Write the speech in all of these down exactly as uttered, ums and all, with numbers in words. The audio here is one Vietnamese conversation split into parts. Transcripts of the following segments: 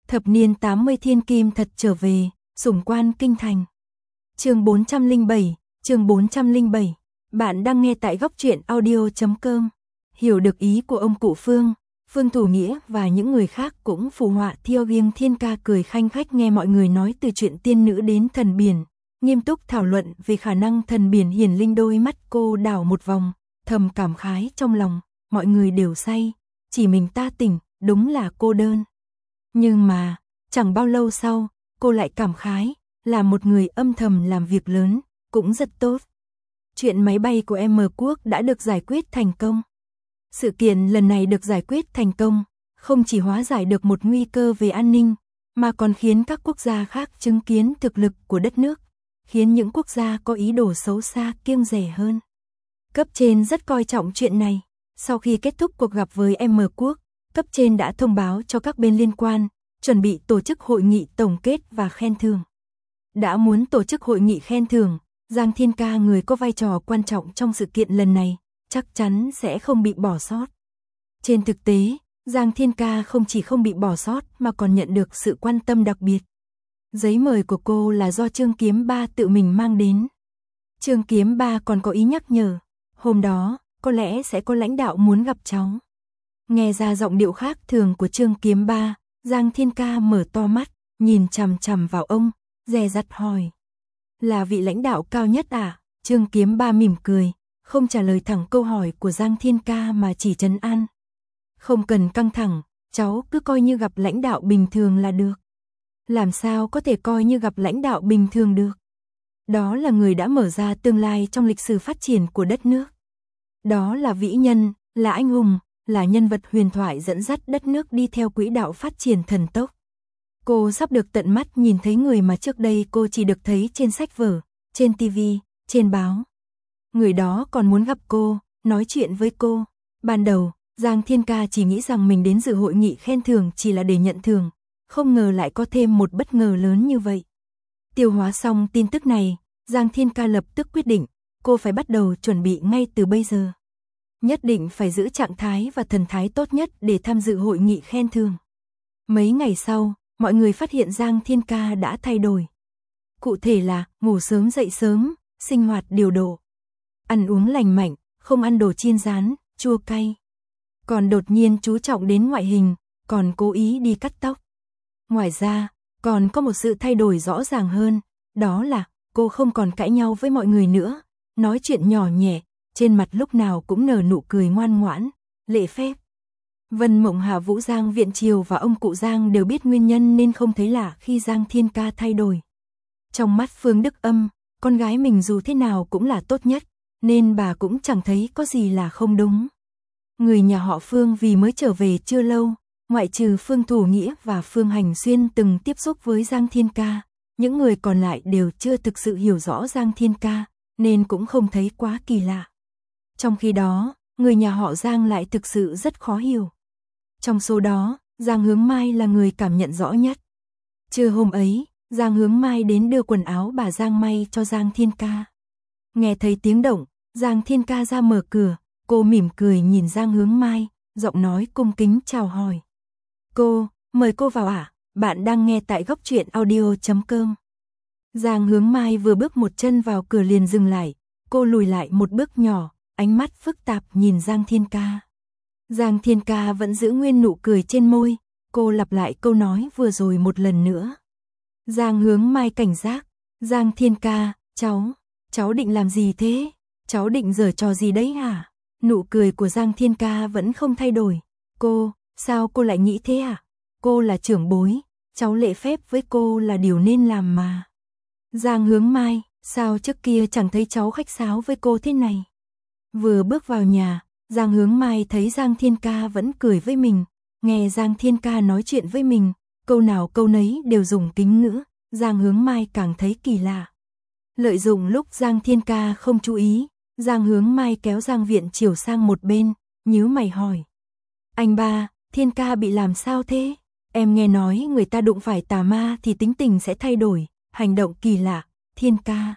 Thập niên tám mươi thiên kim thật trở về, sủng quan kinh thành. Chương bốn trăm lẻ bảy, chương bốn trăm lẻ bảy. Bạn đang nghe tại góc truyện audio chấm com. Hiểu được ý của ông cụ Phương, Phương Thủ Nghĩa và những người khác cũng phù họa theo riêng Thiên Ca cười khanh khách nghe mọi người nói từ chuyện tiên nữ đến thần biển, nghiêm túc thảo luận về khả năng thần biển hiển linh. Đôi mắt cô đảo một vòng, thầm cảm khái trong lòng, mọi người đều say, chỉ mình ta tỉnh, đúng là cô đơn. Nhưng mà, chẳng bao lâu sau, cô lại cảm khái, là một người âm thầm làm việc lớn, cũng rất tốt. Chuyện máy bay của M Quốc đã được giải quyết thành công. Sự kiện lần này được giải quyết thành công, không chỉ hóa giải được một nguy cơ về an ninh, mà còn khiến các quốc gia khác chứng kiến thực lực của đất nước, khiến những quốc gia có ý đồ xấu xa kiêng dè hơn. Cấp trên rất coi trọng chuyện này. Sau khi kết thúc cuộc gặp với M Quốc, cấp trên đã thông báo cho các bên liên quan, chuẩn bị tổ chức hội nghị tổng kết và khen thưởng. Đã muốn tổ chức hội nghị khen thưởng, Giang Thiên Ca, người có vai trò quan trọng trong sự kiện lần này, chắc chắn sẽ không bị bỏ sót. Trên thực tế, Giang Thiên Ca không chỉ không bị bỏ sót mà còn nhận được sự quan tâm đặc biệt. Giấy mời của cô là do Trương Kiếm Ba tự mình mang đến. Trương Kiếm Ba còn có ý nhắc nhở, hôm đó, có lẽ sẽ có lãnh đạo muốn gặp cháu. Nghe ra giọng điệu khác thường của Trương Kiếm Ba, Giang Thiên Ca mở to mắt, nhìn chằm chằm vào ông, dè dặt hỏi. Là vị lãnh đạo cao nhất à? Trương Kiếm Ba mỉm cười, không trả lời thẳng câu hỏi của Giang Thiên Ca mà chỉ trấn an. Không cần căng thẳng, cháu cứ coi như gặp lãnh đạo bình thường là được. Làm sao có thể coi như gặp lãnh đạo bình thường được? Đó là người đã mở ra tương lai trong lịch sử phát triển của đất nước. Đó là vĩ nhân, là anh hùng, là nhân vật huyền thoại dẫn dắt đất nước đi theo quỹ đạo phát triển thần tốc. Cô sắp được tận mắt nhìn thấy người mà trước đây cô chỉ được thấy trên sách vở, trên tivi, trên báo. Người đó còn muốn gặp cô, nói chuyện với cô. Ban đầu, Giang Thiên Ca chỉ nghĩ rằng mình đến dự hội nghị khen thưởng chỉ là để nhận thưởng, không ngờ lại có thêm một bất ngờ lớn như vậy. Tiêu hóa xong tin tức này, Giang Thiên Ca lập tức quyết định, cô phải bắt đầu chuẩn bị ngay từ bây giờ. Nhất định phải giữ trạng thái và thần thái tốt nhất để tham dự hội nghị khen thưởng. Mấy ngày sau, mọi người phát hiện Giang Thiên Ca đã thay đổi. Cụ thể là ngủ sớm dậy sớm, sinh hoạt điều độ, ăn uống lành mạnh, không ăn đồ chiên rán, chua cay. Còn đột nhiên chú trọng đến ngoại hình, còn cố ý đi cắt tóc. Ngoài ra, còn có một sự thay đổi rõ ràng hơn, đó là cô không còn cãi nhau với mọi người nữa, nói chuyện nhỏ nhẹ, trên mặt lúc nào cũng nở nụ cười ngoan ngoãn, lễ phép. Vân Mộng Hà, Vũ Giang Viện Triều và ông cụ Giang đều biết nguyên nhân nên không thấy lạ khi Giang Thiên Ca thay đổi. Trong mắt Phương Đức Âm, con gái mình dù thế nào cũng là tốt nhất, nên bà cũng chẳng thấy có gì là không đúng. Người nhà họ Phương vì mới trở về chưa lâu, ngoại trừ Phương Thủ Nghĩa và Phương Hành Xuyên từng tiếp xúc với Giang Thiên Ca, những người còn lại đều chưa thực sự hiểu rõ Giang Thiên Ca, nên cũng không thấy quá kỳ lạ. Trong khi đó, người nhà họ Giang lại thực sự rất khó hiểu. Trong số đó, Giang Hướng Mai là người cảm nhận rõ nhất. Trưa hôm ấy, Giang Hướng Mai đến đưa quần áo bà Giang may cho Giang Thiên Ca. Nghe thấy tiếng động, Giang Thiên Ca ra mở cửa, cô mỉm cười nhìn Giang Hướng Mai, giọng nói cung kính chào hỏi. Cô, mời cô vào ạ, à? Bạn đang nghe tại góc truyện audio chấm com. Giang Hướng Mai vừa bước một chân vào cửa liền dừng lại, cô lùi lại một bước nhỏ, ánh mắt phức tạp nhìn Giang Thiên Ca. Giang Thiên Ca vẫn giữ nguyên nụ cười trên môi, cô lặp lại câu nói vừa rồi một lần nữa. Giang Hướng Mai cảnh giác, Giang Thiên Ca, cháu, cháu định làm gì thế? Cháu định giở trò gì đấy hả? Nụ cười của Giang Thiên Ca vẫn không thay đổi. Cô, sao cô lại nghĩ thế à? Cô là trưởng bối, cháu lễ phép với cô là điều nên làm mà. Giang Hướng Mai, sao trước kia chẳng thấy cháu khách sáo với cô thế này? Vừa bước vào nhà, Giang Hướng Mai thấy Giang Thiên Ca vẫn cười với mình, nghe Giang Thiên Ca nói chuyện với mình, câu nào câu nấy đều dùng kính ngữ, Giang Hướng Mai càng thấy kỳ lạ. Lợi dụng lúc Giang Thiên Ca không chú ý, Giang Hướng Mai kéo Giang Viện Triều sang một bên, nhíu mày hỏi. Anh ba, Thiên Ca bị làm sao thế? Em nghe nói người ta đụng phải tà ma thì tính tình sẽ thay đổi, hành động kỳ lạ, Thiên Ca.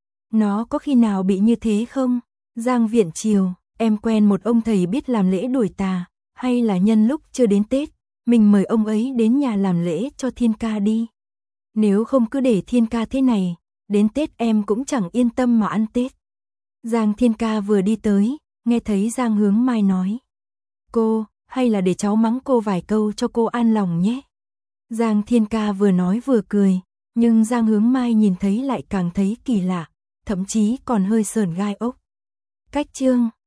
Nó có khi nào bị như thế không? Giang Viện Triều, em quen một ông thầy biết làm lễ đuổi tà, hay là nhân lúc chưa đến Tết, mình mời ông ấy đến nhà làm lễ cho Thiên ca đi. Nếu không cứ để Thiên ca thế này, đến Tết em cũng chẳng yên tâm mà ăn Tết. Giang Thiên ca vừa đi tới, nghe thấy Giang Hướng Mai nói. Cô, hay là để cháu mắng cô vài câu cho cô an lòng nhé. Giang Thiên ca vừa nói vừa cười, nhưng Giang Hướng Mai nhìn thấy lại càng thấy kỳ lạ, thậm chí còn hơi sởn gai ốc. Cách chương